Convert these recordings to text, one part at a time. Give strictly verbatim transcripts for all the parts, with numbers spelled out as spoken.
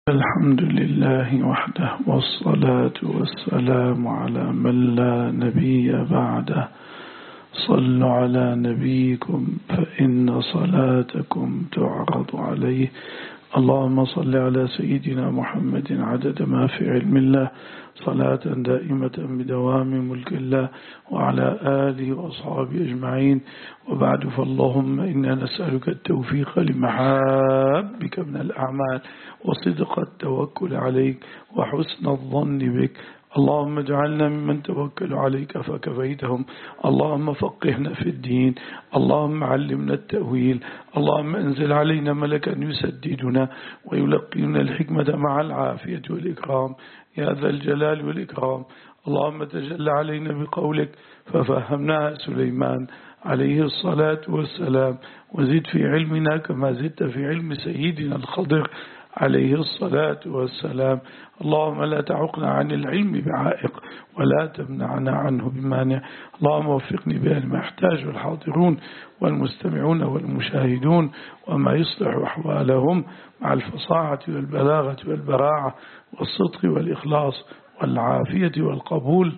الحمد لله وحده والصلاة والسلام على من لا نبي بعده. صلوا على نبيكم فإن صلاتكم تعرض عليه. اللهم صل على سيدنا محمد عدد ما في علم الله صلاة دائمة بدوام ملك الله وعلى آله وأصحابه أجمعين. وبعد، فاللهم إنا نسألك التوفيق لمحابك من الأعمال وصدق التوكل عليك وحسن الظن بك. اللهم اجعلنا ممن توكل عليك فكفيتهم. اللهم فقهنا في الدين. اللهم علمنا التأويل. اللهم انزل علينا ملكا يسددنا ويلقينا الحكمة مع العافية والإكرام يا ذا الجلال والإكرام. اللهم تجلى علينا بقولك ففهمناها سليمان عليه الصلاة والسلام، وزد في علمنا كما زدت في علم سيدنا الخضر عليه الصلاة والسلام. اللهم لا تعقنا عن العلم بعائق ولا تمنعنا عنه بمانع. اللهم وفقني بها لما يحتاجه الحاضرون والمستمعون والمشاهدون وما يصلح أحوالهم مع الفصاحة والبلاغة والبراعة والصدق والإخلاص والعافية والقبول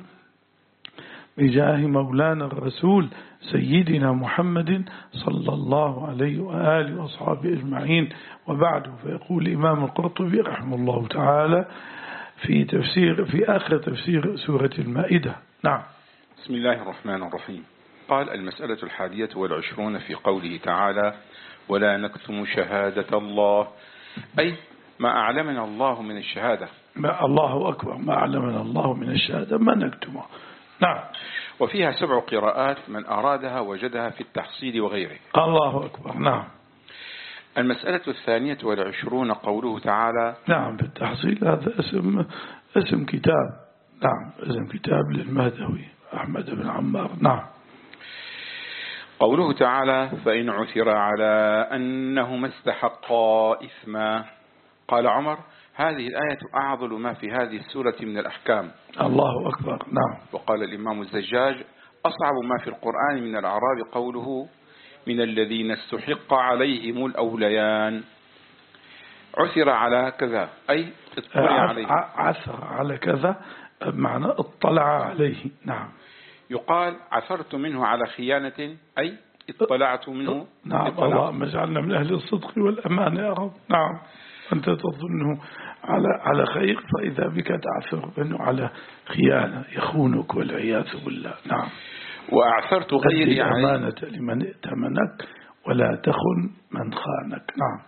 بجاه مولانا الرسول سيدنا محمد صلى الله عليه وآله وأصحابه أجمعين. وبعد، فيقول الإمام القرطبي رحمه الله تعالى في تفسير في آخر تفسير سورة المائدة. نعم. بسم الله الرحمن الرحيم. قال: المسألة الحادية والعشرون في قوله تعالى: ولا نكتم شهادة الله، أي ما أعلمنا الله من الشهادة. ما الله أكبر، ما أعلمنا الله من الشهادة ما نكتمه. نعم. وفيها سبع قراءات، من أرادها وجدها في التحصيل وغيره. الله أكبر. نعم. المسألة الثانية والعشرون قوله تعالى. نعم، في التحصيل هذا اسم اسم كتاب. نعم، اسم كتاب للمهدوي أحمد بن عمار. نعم. قوله تعالى: فإن عثر على أنهما استحقا إثما. قال عمر: هذه الآية أعظم ما في هذه السورة من الأحكام. الله أكبر. نعم. وقال الإمام الزجاج: أصعب ما في القرآن من الأعراب قوله: من الذين استحق عليهم الأوليان. عثر على كذا أي اطلع عليه. عثر على كذا معنى اطلع عليه. نعم. يقال: عثرت منه على خيانة أي اطلعت منه. نعم. اللهم اجعلنا من أهل الصدق والأمان يا رب. نعم. أنت تظنه على على خير فإذا بك تعثر منه على خيانة، يخونك والعياذ بالله. نعم. وأعثرت غيري عليه. أمانة لمن ائتمنك ولا تخن من خانك. نعم.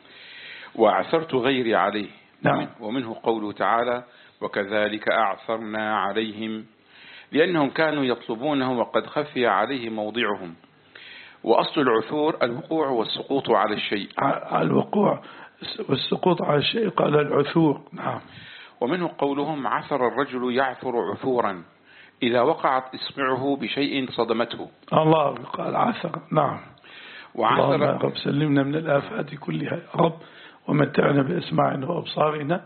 وأعثرت غيري عليه. نعم. ومنه قوله تعالى: وكذلك أعثرنا عليهم، لأنهم كانوا يطلبونه وقد خفي عليه موضعهم. وأصل العثور الوقوع والسقوط على الشيء. الوقوع والسقوط على الشيء قال العثور. نعم. ومنه قولهم: عثر الرجل يعثر عثورا، إذا وقعت إصبعه بشيء صدمته. الله قال عثر. نعم. وعثر. اللهم يا رب سلمنا من الآفات كلها يا رب، ومتعنا بأسماعنا وأبصارنا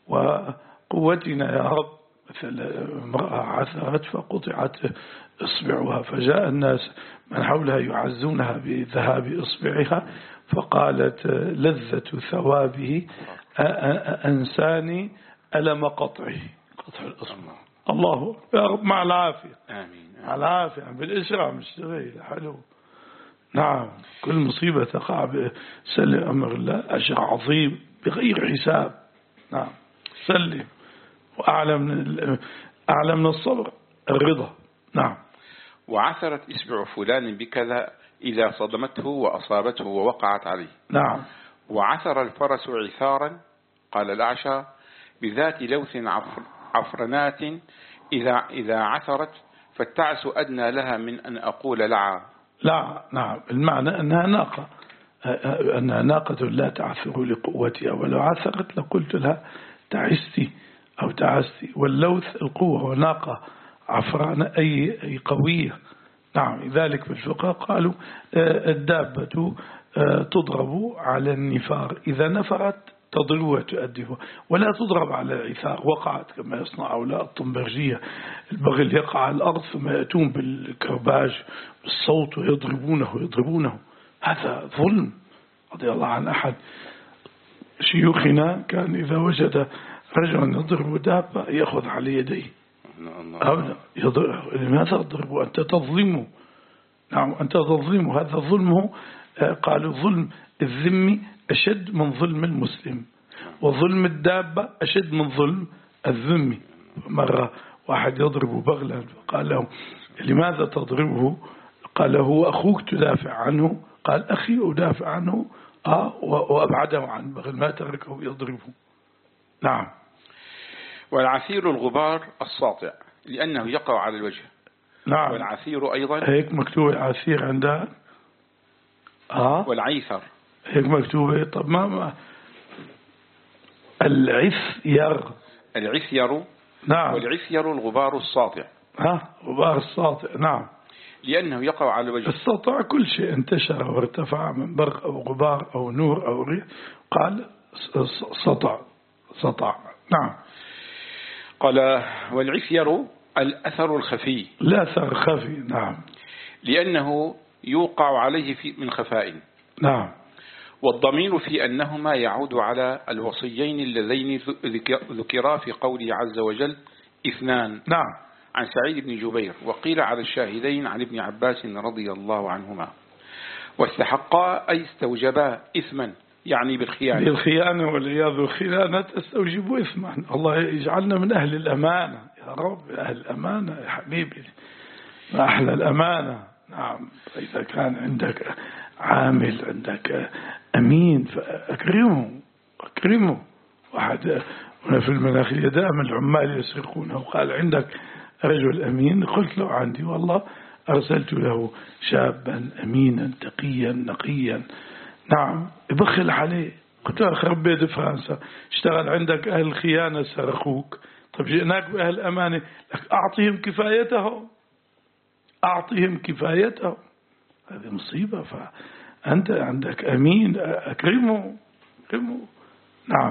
وقوتنا يا رب. مثل امرأة عثرت فقطعت إصبعها، فجاء الناس من حولها يعزونها بذهاب إصبعها، فقالت: لذة ثوابه أنساني ألم قطعه، قطع الإصبع. الله يا رب مع العافية. آمين. مع العافية بالإسرع مش سهيل. حلو. نعم. كل مصيبة تقع بسلم أمر الله أجر عظيم بغير حساب. نعم. سلم. وأعلى من أعلى من الصبر الرضا. نعم. وعثرت إصبع فلان بكذا إذا صدمته وأصابته ووقعت عليه. نعم. وعثر الفرس عثارا، قال الأعشى: بذات لوث عفر عفرنات، إذا إذا عثرت فالتعس أدنى لها من أن أقول لعا. لا. نعم. المعنى أنها ناقة، أنها ناقة لا تعثر لقوتها، ولو عثرت لقلت لها تعستي أو تعستي. واللوث القوة، وناقة عفران أي أي قوية. نعم. لذلك في الفقه قالوا الدابة تضرب على النفار، إذا نفرت تضل وتؤدب، ولا تضرب على العثار وقعت كما يصنع أولاء الطنبرجية. البغل يقع على الأرض ثم يأتون بالكرباج بالصوت ويضربونه ويضربونه. هذا ظلم. رضي الله عن أحد شيوخنا كان إذا وجد رجلا يضرب دابة يأخذ على يديه. أبدا يضرب. لماذا تضرب؟ أنت تظلمه. نعم أنت تظلمه. هذا ظلمه. قالوا ظلم الذمي أشد من ظلم المسلم، وظلم الدابة أشد من ظلم الذمي. مرة واحد يضرب بغلا فقال له لماذا تضربه؟ قال هو أخوك تدافع عنه. قال أخي أدافع عنه آه وأبعده عن بغل ما تركه يضربه. نعم. والعثير الغبار الساطع لأنه يقع على الوجه. نعم. والعثير أيضا هيك مكتوب العثير عندها آه والعيثر هيك مكتوبة. طب ما, ما العثير العثير. نعم. والعثير الغبار الساطع. ها غبار الساطع. نعم. لأنه يقع على الوجه. السطع كل شيء انتشر وارتفع من برق أو غبار أو نور أو ريح قال سطع سطع. نعم. قال والعثير الأثر الخفي. الأثر خفي. نعم. لأنه يوقع عليه في من خفاء. نعم. والضمير في أنهما يعود على الوصيين اللذين ذكرا في قوله عز وجل اثنان. نعم. عن سعيد بن جبير. وقيل على الشاهدين عن ابن عباس رضي الله عنهما. واستحقا أي استوجبا إثما يعني بالخيانة. بالخيانة والعياذ والخيانة تستوجب إثما. الله يجعلنا من أهل الأمانة يا رب. أهل الأمانة يا حبيبي ما أحلى الأمانة. نعم. فإذا كان عندك عامل عندك أمين فأكرمه أكرمه. واحد هنا في المناخية دائما العمال يسرقونه وقال عندك رجل أمين؟ قلت له عندي والله أرسلت له شابا أمينا تقيا نقيا. نعم. يبخل عليه. قلت له خرب بيت فرنسا اشتغل عندك أهل الخيانة سرقوك. طب جئناك بأهل أمانة لك أعطيهم كفايتهم أعطيهم كفايتهم. هذه مصيبة. فأنت عندك أمين أكرمه أكرمه. نعم.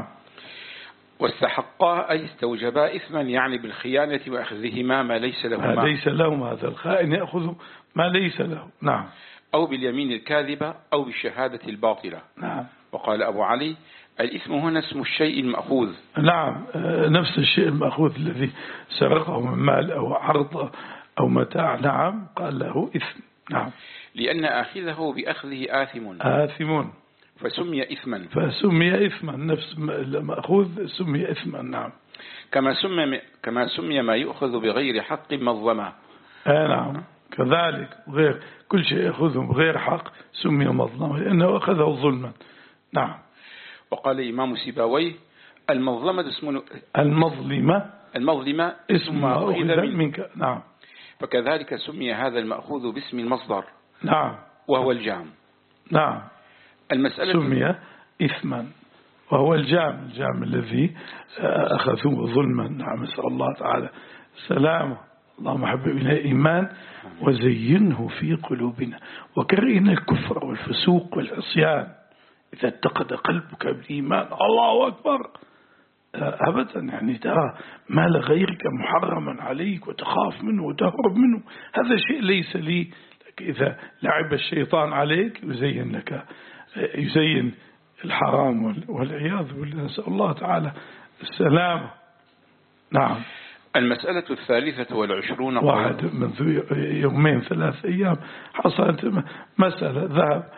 واستحقا أي استوجبا إثما يعني بالخيانة وأخذهما ما ليس لهما. ليس لهم. هذا الخائن يأخذ ما ليس له. نعم. أو باليمين الكاذبة أو بالشهادة الباطلة. نعم. وقال أبو علي الإثم هنا اسم الشيء المأخوذ. نعم. نفس الشيء المأخوذ الذي سرقه من مال أو عرض أو متاع. نعم. قال له إثم. نعم. لأن آخذه بأخذه آثم. آثم. فسمي إثما. فسمي إثما. نفس المأخوذ سمي إثما. نعم. كما سمي كما سمي ما يؤخذ بغير حق مظلمة. آه نعم. كذلك غير كل شيء يأخذه بغير حق سمي مظلمة لأنه أخذه ظلما. نعم. وقال إمام سيباويه المظلمة اسم المظلمة المظلمة اسم ما أخذ منك. نعم. فكذلك سمي هذا المأخوذ باسم المصدر. نعم. وهو الجام. نعم. المسألة سمي إثما وهو الجام. الجام الذي أخذوه ظلما. نعم. نسأل الله تعالى سلامه. اللهم حبب إلينا الإيمان وزينه في قلوبنا وكرهنا الكفر والفسوق والعصيان. إذا اتقد قلبك بالإيمان الله أكبر أبدا يعني ترى ما لغيرك محرما عليك وتخاف منه وتهرب منه. هذا شيء ليس لي. إذا لعب الشيطان عليك يزين لك يزين الحرام والعياذ بالله. نسأل الله تعالى السلامة. نعم. المسألة الثالثة والعشرون. واحد منذ يومين ثلاث أيام حصلت مسألة ذهب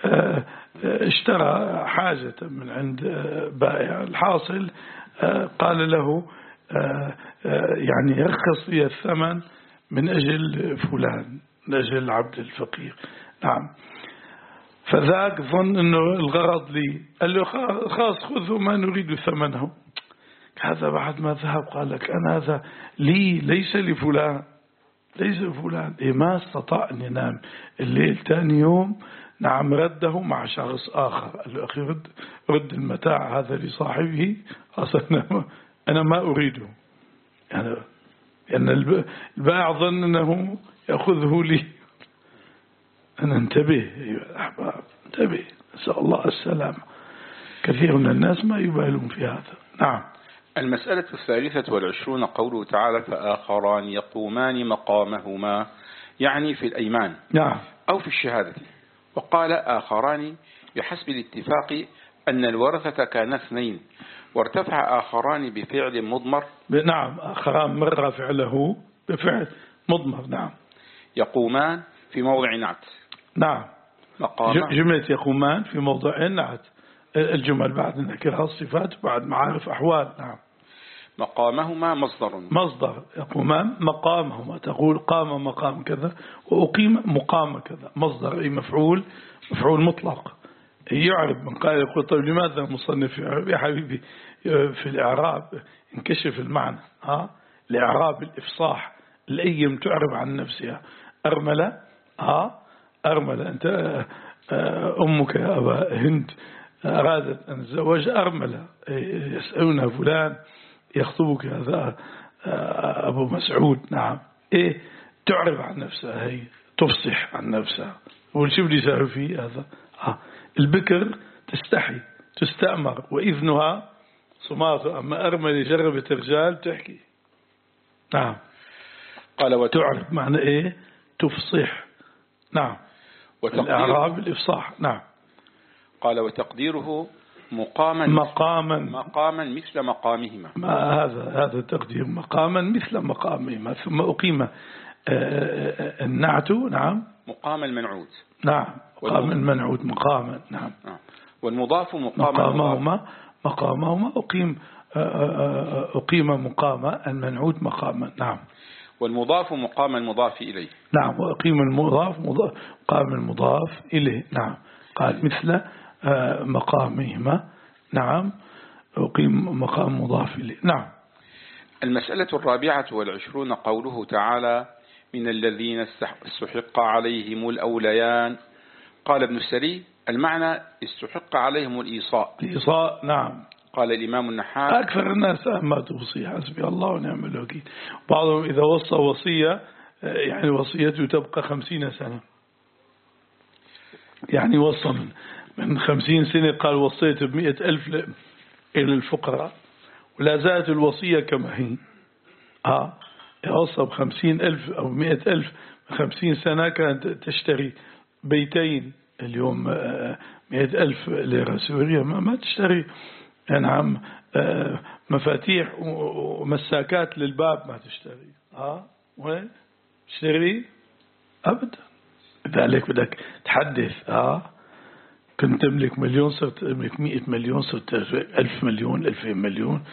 اشترى حاجة من عند بائع. الحاصل قال له يعني يرخص لي الثمن من أجل فلان من أجل العبد الفقير. نعم. فذاك ظن أنه الغرض لي. قال له خلاص خذه ما نريد ثمنه. هذا بعد ما ذهب قال لك أنا هذا لي ليس لفلان ليس لفلان. إيه ما استطاع أن ينام الليل. ثاني يوم نعم رده مع شخص آخر. قال له أخي رد, رد المتاع هذا لصاحبه. أصلا أنا ما أريده يعني لأن البائع ظن أنه يأخذه لي. أنا انتبه أيها الأحباب انتبه. نسأل الله السلامة. كثير من الناس ما يبالون في هذا. نعم. المسألة الثالثة والعشرون قوله تعالى فآخران يقومان مقامهما يعني في الأيمان. نعم. أو في الشهادة. وقال آخران بحسب الاتفاق أن الورثة كان اثنين وارتفع آخران بفعل مضمر. نعم، آخران مر فعله بفعل مضمر. نعم. يقومان في موضع نعت. نعم. مقام جملة يقومان في موضع نعت، الجمل بعد نكرها الصفات بعد معارف أحوال. نعم. مقامهما مصدر. مصدر يقومان مقامهما، تقول قام مقام كذا وأقيم مقام كذا. مصدر أي مفعول، مفعول مطلق يعرب. من قال يقول طيب لماذا المصنف يعرب؟ يا حبيبي في الإعراب انكشف المعنى. ها الإعراب الإفصاح، الأيم تعرب عن نفسها. أرملة، ها أرملة، أنت أمك يا أبا هند أرادت أن تزوج أرملة، يسألون فلان يخطبك هذا أبو مسعود. نعم. إيه تعرب عن نفسها، هي تفصح عن نفسها. والشيء اللي يسأل فيه هذا. آه. البكر تستحي تستأمر وإذنها صمات، أما أرملة جربت الرجال تحكي. نعم. قال وتعرب معنى إيه؟ تفصح. نعم. الإعراب الإفصاح. نعم. قال وتقديره مقاما مقاما مقاما مثل مقامهما. ما هذا هذا التقدير مقاما مثل مقامهما. ثم أقيم النعت. نعم. مقام المنعوت. نعم. مقام المنعوت مقاما. نعم. والمضاف مقام مقامهما مقامهما أقيم أقيم مقام المنعوت مقاما. نعم. والمضاف مقام المضاف إليه. نعم. وأقيم المضاف مقام المضاف إليه. نعم. قال مثل مقامهما. نعم. أقيم مقام مضاف إليه. نعم. المسألة الرابعة والعشرون قوله تعالى من الذين استحق عليهم الأوليان. قال ابن السري المعنى استحق عليهم الإيصاء. الإيصاء. نعم. قال الإمام النحاس أكثر الناس ما توصي حسبي الله ونعم الوكيل. بعضهم إذا وصى وصية يعني وصيته تبقى خمسين سنة، يعني وصى من, من خمسين سنة قال وصيت بمئة ألف إلى الفقراء ولا زالت الوصية كما هي. آه يوصى بخمسين ألف أو مئة ألف خمسين سنة كانت تشتري بيتين. اليوم مئة ألف ليرة سورية ما, ما تشتري. نعم. مفاتيح ومساكات للباب ما تشتري. آه وين تشتري أبدا. لذلك بدك تحدث. آه كنت تملك مليون صرت تملك مئة مليون صرت ألف مليون ألفين مليون.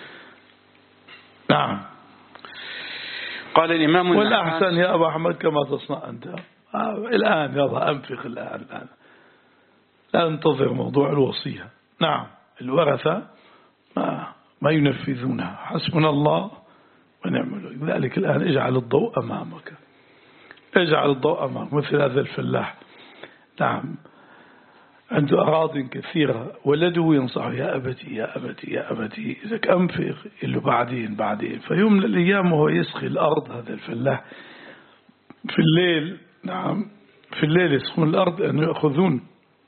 نعم. قال الإمام والأحسن يا أبا أحمد كما تصنع أنت. آه الآن يلا أنفق الآن الآن لا ننتظر موضوع الوصية. نعم. الورثة ما ما ينفذونها. حسبنا الله ونعم الوكيل. لذلك الآن اجعل الضوء أمامك، اجعل الضوء أمامك. مثل هذا الفلاح. نعم. عنده أراضٍ كثيرة، ولده ينصح يا أبتي يا أبتي يا أبتي إذا أنفق إلا بعدين بعدين. فيوم من الأيام وهو يسقي الأرض هذا الفلاح في الليل. نعم. في الليل يسقون الأرض أن يأخذون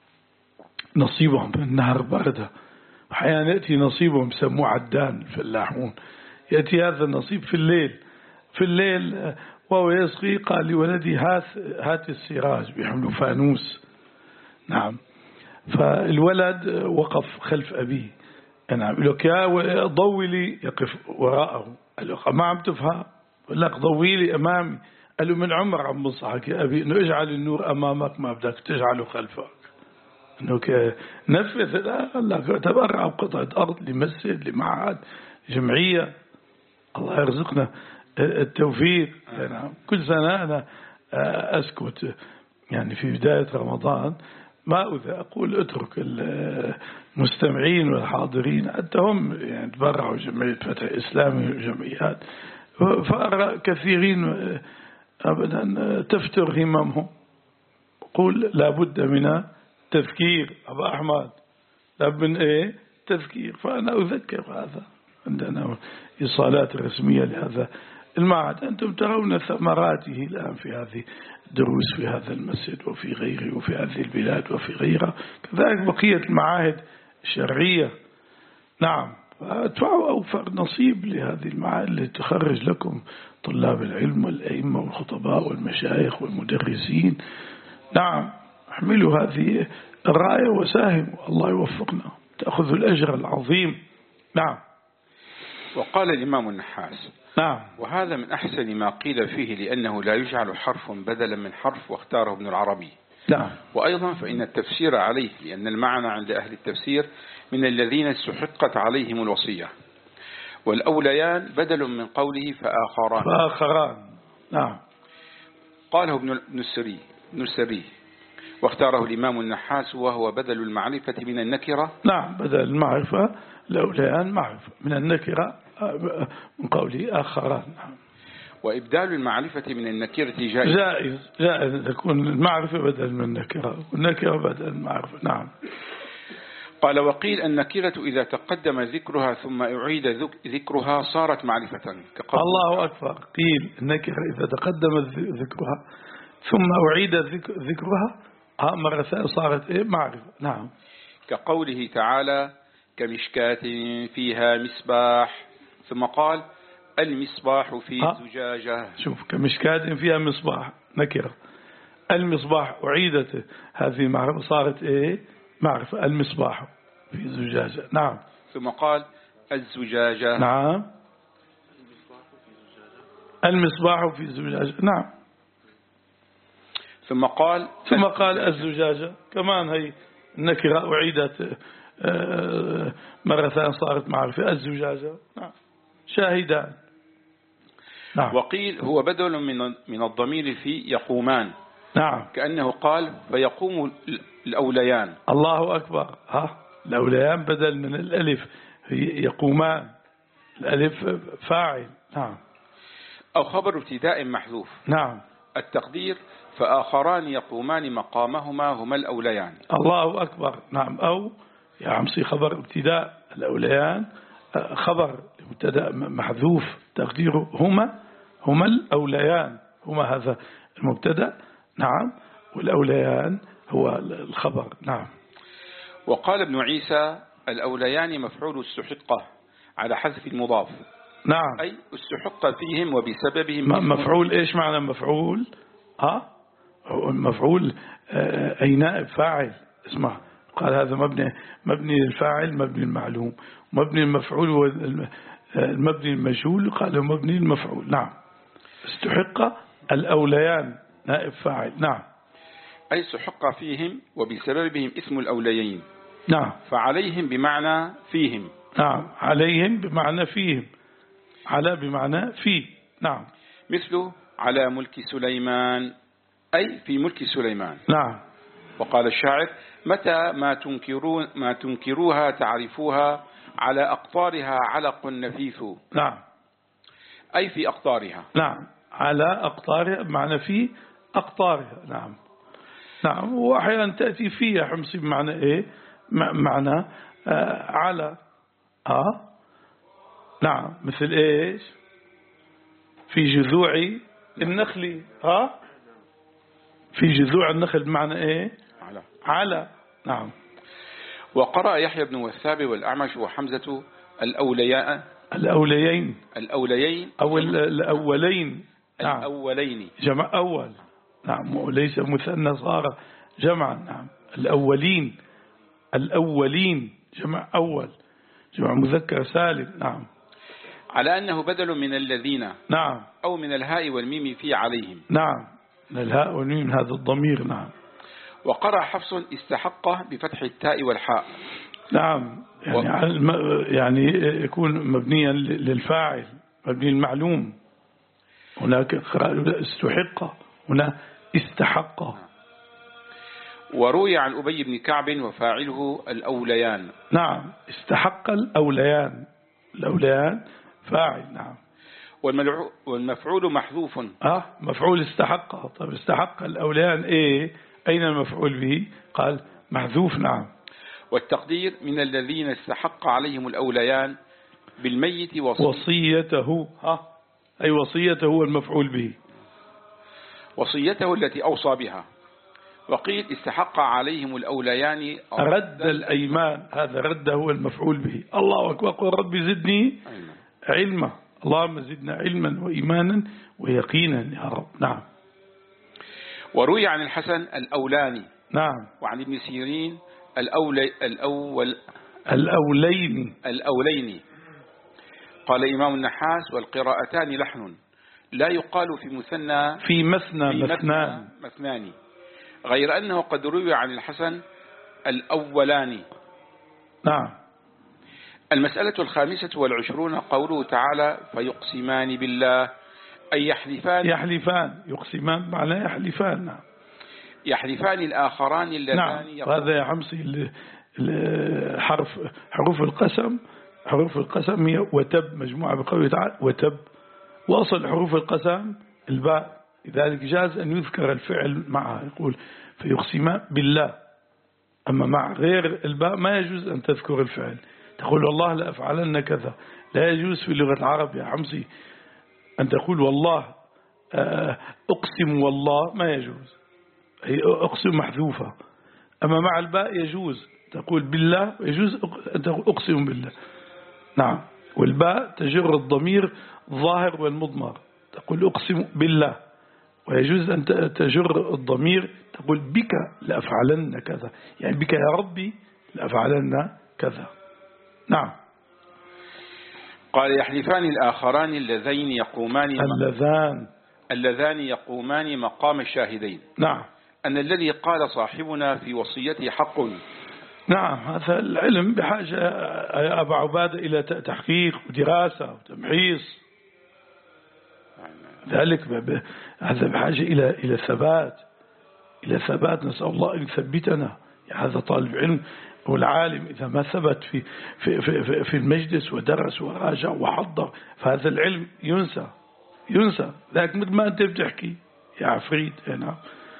نصيبهم من النهر باردة. أحيانا يأتي نصيبهم يسموه عدان الفلاحون. يأتي هذا النصيب في الليل. في الليل وهو يسقي قال لولدي هات هات السراج بيحملوا فانوس. نعم. فالولد وقف خلف أبيه. نعم. يقول لك يا ضوي لي، يقف وراءه. قال له ما عم تفهم؟ يقول لك ضوي لي أمامي. قال له من عمر عم بنصحك يا أبي إنه اجعل النور أمامك ما بدك تجعله خلفك. إنه نفذ. لا قال لك تبرع بقطعة أرض لمسجد لمعهد جمعية. الله يرزقنا التوفيق. نعم. كل سنة أنا أسكت يعني في بداية رمضان ما أذا أقول اترك المستمعين والحاضرين حتى هم يعني تبرعوا جمعية فتح إسلامي وجمعيات. فأرى كثيرين أبدا تفتر هممهم. قول لابد من تذكير. أبا أحمد لابد من إيه تذكير. فأنا أذكر هذا. عندنا إيصالات رسمية لهذا المعهد. أنتم ترون ثمراته الآن في هذه الدروس في هذا المسجد وفي غيره وفي هذه البلاد وفي غيرها. كذلك بقية المعاهد الشرعية. نعم. فأدفعوا أوفر نصيب لهذه المعاهد اللي تخرج لكم طلاب العلم والأئمة والخطباء والمشايخ والمدرسين. نعم. احملوا هذه الراية وساهموا. الله يوفقنا. تأخذ الأجر العظيم. نعم. وقال الإمام النحاس: نعم. وهذا من أحسن ما قيل فيه، لأنه لا يجعل حرف بدلا من حرف، واختاره ابن العربي. نعم. وأيضا فإن التفسير عليه، لأن المعنى عند أهل التفسير من الذين استحقت عليهم الوصية، والأوليان بدل من قوله فآخران. فآخران. نعم. قاله ابن السري ابن السري واختاره الإمام النحاس، وهو بدل المعرفة من النكرة. نعم، بدل المعرفة الأوليان معرفة من النكرة من قوله آخران. نعم. وإبدال المعرفة من النكرة جائز. جائز جائز تكون المعرفة بدل من النكرة والنكرة بدل المعرفة. نعم. قال: وقيل النكرة إذا تقدم ذكرها ثم أعيد ذكرها صارت معرفة. الله أكبر. قيل النكرة إذا تقدم ذكرها ثم أعيد ذكرها مرة ثانية صارت إيه؟ معرفة. نعم. كقوله تعالى: كمشكاة فيها مصباح، ثم قال: المصباح في زجاجة. شوف، كمشكاة فيها مصباح نكرة، المصباح أعيدت هذه معرفة صارت إيه؟ معرفة. المصباح في زجاجة. نعم. ثم قال: الزجاجة. نعم. المصباح في زجاجة. نعم. ثم قال ثم قال الزجاجة كمان هي النكرة أعيدت مرة ثانية صارت معرفة. الزجاجة. نعم. شاهدان. نعم. وقيل هو بدل من من الضمير في يقومان. نعم. كأنه قال: فيقوم الأوليان. الله أكبر. ها، الأوليان بدل من الألف يقومان، الألف فاعل. نعم. أو خبر ابتداء محذوف. نعم. التقدير: فآخران يقومان مقامهما هما الأوليان. الله أكبر. نعم. أو يا عمسي خبر ابتداء الأوليان، خبر ابتداء محذوف تقديره هما هما الأوليان، هما هذا المبتدأ. نعم. والأوليان هو الخبر. نعم. وقال ابن عيسى: الأوليان مفعول استحقه على حذف المضاف. نعم. أي استحق فيهم وبسببهم. مفعول إيش معنى مفعول؟ ها، المفعول أي نائب فاعل. اسمع، قال هذا مبني مبني للفاعل مبني المعلوم، مبني المفعول والمبني المجهول قال مبني المفعول. نعم. استحق الأوليان نائب فاعل. نعم. أي استحق فيهم وبسببهم اسم الأوليين. نعم. فعليهم بمعنى فيهم. نعم. عليهم بمعنى فيهم، على بمعنى في. نعم. مثل على ملك سليمان، أي في ملك سليمان. نعم. وقال الشاعر: متى ما تنكرون ما تنكروها تعرفوها، على أقطارها علق نفيث. نعم. أي في أقطارها. نعم. على أقطارها بمعنى في أقطارها. نعم. نعم. وأحيانا تأتي فيها حمصي بمعنى إيه؟ معنى آه على. آه نعم. مثل إيش؟ في جذوع النخل. ها، في جذوع النخل بمعنى إيه؟ على. على. نعم. وقرأ يحيى بن والثاب والأعمش وحمزة الأولياء الأوليين الأوليين أو الأولين. نعم. الأولين جمع أول. نعم. وليس مثنى صار جمعا. نعم. الأولين الأولين جمع أول، جمع مذكر سالم. نعم. على أنه بدل من الذين. نعم. أو من الهاء والميم في عليهم. نعم. من الهاء والميم هذا الضمير. نعم. وقرأ حفص استحقه بفتح التاء والحاء. نعم. يعني, و... يعني يكون مبنيا للفاعل، مبني المعلوم. هناك استحق، هنا استحق. وروي عن أبي بن كعب وفاعله الأوليان. نعم. استحق الأوليان، الأوليان فاعل. نعم. والمفعول محذوف. اه مفعول استحق. طب استحق الأوليان ايه؟ أين المفعول به؟ قال محذوف. نعم. والتقدير: من الذين استحق عليهم الأوليان بالميت وصي... وصيته. ها، أي وصيته هو المفعول به، وصيته التي أوصى بها. وقيل استحق عليهم الأوليان رد الأيمان. هذا رد هو المفعول به. الله أكبر. قل رب زدني علما. اللهم زدنا علما وإيمانا ويقينا يا رب. نعم. وروي عن الحسن الأولاني. نعم. وعن ابن سيرين الأولي الأول الأولين الأولين. قال إمام النحاس: والقراءتان لحن، لا يقال في مثنى في مثنى في مثنان مثنان، غير أنه قد روي عن الحسن الأولان. نعم. المسألة الخامسة والعشرون قوله تعالى: فيقسمان بالله، أي يحلفان يحلفان يقسمان معناه يحلفان. نعم. يحلفان الآخران اللذان. نعم. هذا يا حمصي حرف حروف القسم حروف القسم هي وتب، مجموعة بقوله تعالى وتب، وأصل حروف القسم الباء، لذلك جاز أن يذكر الفعل معها، يقول فيقسمان بالله. أما مع غير الباء ما يجوز أن تذكر الفعل، تقول والله لا أفعلن كذا، لا يجوز في لغة العرب يا حمصي أن تقول والله أقسم والله، ما يجوز، هي أقسم محذوفة. أما مع الباء يجوز تقول بالله، يجوز أن تقول أقسم بالله. نعم. والباء تجر الضمير الظاهر والمضمر، تقول أقسم بالله، ويجوز أن تجر الضمير تقول بك لأفعلن كذا، يعني بك يا ربي لأفعلن كذا. نعم. قال: يحلفان الآخران اللذين يقومان اللذان اللذان يقومان مقام الشاهدين. نعم. أن الذي قال صاحبنا في وصيته حق. نعم. هذا العلم بحاجة يا أبا عبادة إلى تحقيق ودراسة وتمحيص، ذلك هذا بحاجة إلى إلى ثبات إلى ثبات نسأل الله أن يثبتنا. يعني هذا طالب علم والعالم إذا ما ثبت في في في في المجلس ودرس وراجع وحضر، فهذا العلم ينسى ينسى. لكن مثل ما أنت بتحكي يا عفريت هنا،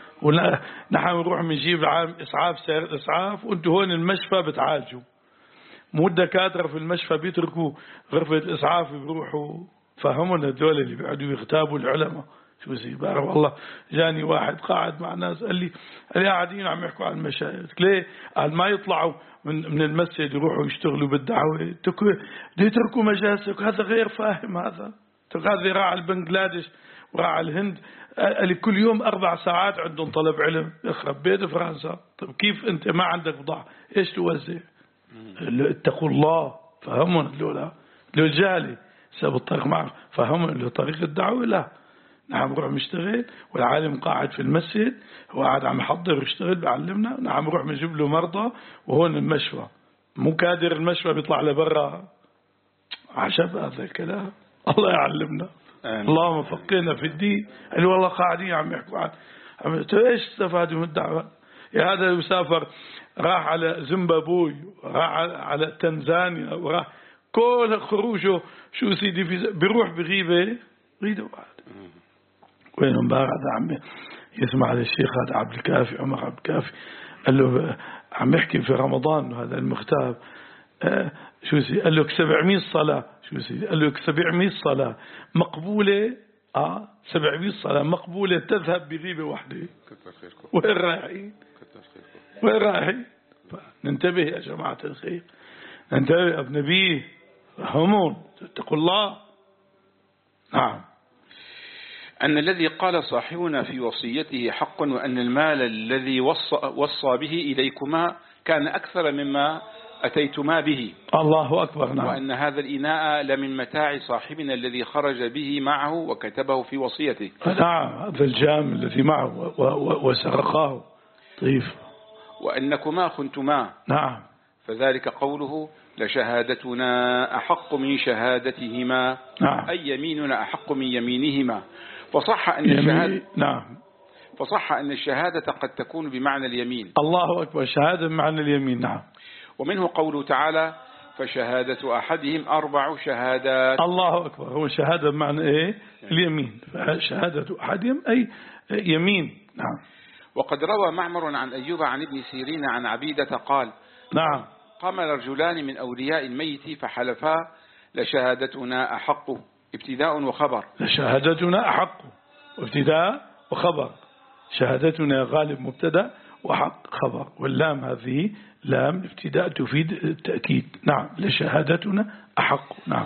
ونحن نروح نجيب العام إسعاف سيارة إسعاف، وأنتوا هون المشفى بتعالجوا، مو الدكاترة في المشفى بيتركوا غرفة الإسعاف بيروحوا. فهمنا الدولة اللي بيقعدوا يغتابوا العلماء. شو زي بقى والله جاني واحد قاعد مع ناس قال لي قال لي قاعدين عم يحكوا عن المشايخ، ليه؟ قال ما يطلعوا من من المسجد يروحوا يشتغلوا بالدعوة، يتركوا مجالسك. هذا غير فاهم، هذا هذا راح على بنغلاديش وراح على الهند، قال لي كل يوم أربع ساعات عندهم طلب علم، يخرب بيت فرنسا. طب كيف أنت ما عندك بضاعة إيش توزع؟ اتقوا الله. فهمون لولا لو الجهلي سبب الطريق معه، فهمون له طريق الدعوة. لا، نحن نروح نشتغل والعالم قاعد في المسجد، هو قاعد عم يحضر ويشتغل بيعلمنا، نحن نروح نجيب له مرضى، وهون المشفى مو كادر المشفى بيطلع لبرا. عجب هذا الكلام. الله يعلمنا. اللهم فقهنا في الدين. قال والله قاعدين عم يحكوا عن عم ايش استفادوا من الدعوة؟ يا هذا يسافر راح على زيمبابوي، راح على تنزانيا، وراح كل خروجه شو سيدي في بيروح بغيبة غيبة واحد. وين امبارح هذا عم يسمع على الشيخ هذا عبد الكافي عمر عبد الكافي، قال له عم يحكي في رمضان هذا المختاب، آه شو سي قال له سبعمية صلاة، شو سي قال له سبعمية صلاة مقبولة، اه سبعمية صلاة مقبولة تذهب بغيبة واحدة. وين رايحين؟ وين رايحين؟ ننتبه يا جماعة الخير، ننتبه ابن نبيه، همون اتقوا الله. نعم. أن الذي قال صاحبنا في وصيته حق، وأن المال الذي وصى, وصى به إليكما كان أكثر مما أتيتما به. الله أكبر. نعم. وأن هذا الإناء لمن متاع صاحبنا الذي خرج به معه وكتبه في وصيته. نعم. هذا الجام الذي معه وسرقاه طيف. وأنكما خنتما. نعم. فذلك قوله: لشهادتنا أحق من شهادتهما. نعم. أي يميننا أحق من يمينهما. فصح أن الشهادة نعم. فصح أن الشهادة قد تكون بمعنى اليمين. الله أكبر. شهادة بمعنى اليمين. نعم. ومنه قوله تعالى: فشهادة أحدهم أربع شهادات. الله أكبر. هو شهادة بمعنى إيه؟ اليمين. شهادة أحدهم أي يمين. نعم. وقد روى معمر عن أيوب عن ابن سيرين عن عبيدة قال: نعم. قام رجلان من أولياء الميت فحلفا: لشهادتنا أحق، ابتداء وخبر. لشهادتنا أحق ابتداء وخبر. شهادتنا غالب مبتدا وحق خبر، واللام هذه لام ابتداء تفيد التأكيد. نعم. لشهادتنا أحق. نعم.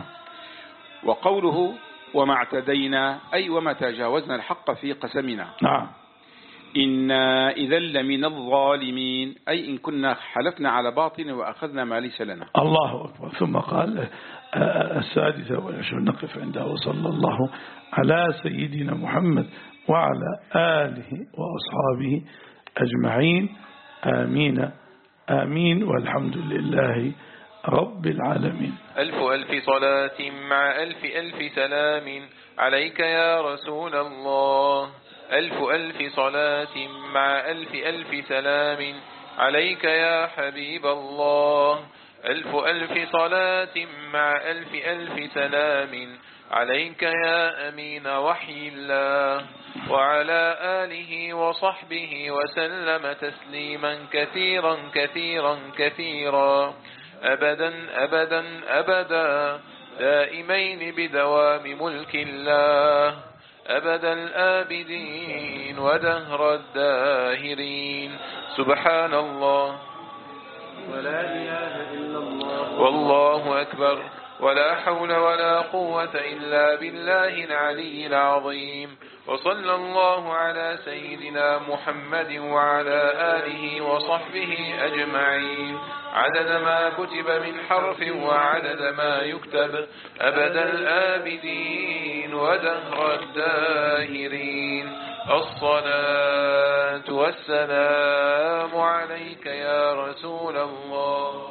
وقوله: وما اعتدينا أي وما تجاوزنا الحق في قسمنا. نعم. إنا إذا لمن الظالمين، أي إن كنا حلفنا على باطل وأخذنا ما ليس لنا. الله أكبر. ثم قال السادسة والعشرون نقف عنده، وصلى الله على سيدنا محمد وعلى آله وأصحابه أجمعين. آمين آمين، والحمد لله رب العالمين. ألف ألف صلاة مع ألف ألف سلام عليك يا رسول الله. ألف ألف صلاة مع ألف ألف سلام عليك يا حبيب الله. ألف ألف صلاة مع ألف ألف سلام عليك يا أمين وحي الله، وعلى آله وصحبه وسلم تسليما كثيرا كثيرا كثيرا أبدا أبدا أبدا، دائمين بدوام ملك الله، أبد الآبدين ودهر الداهرين. سبحان الله ولا إله إلا الله والله أكبر، ولا حول ولا قوة إلا بالله العلي العظيم. وصلى الله على سيدنا محمد وعلى آله وصحبه أجمعين، عدد ما كتب من حرف وعدد ما يكتب، أبد الآبدين ودهر الداهرين. الصلاة والسلام عليك يا رسول الله.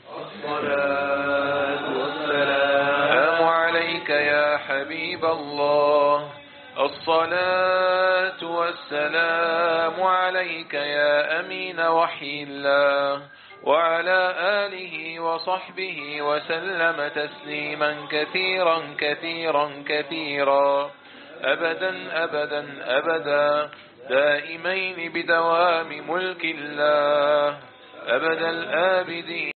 الصلاة والسلام عليك يا حبيب الله. الصلاة والسلام عليك يا أمين وحي الله، وعلى آله وصحبه وسلم تسليما كثيرا كثيرا كثيرا أبدا أبدا أبدا، دائمين بدوام ملك الله، أبد الآبدين.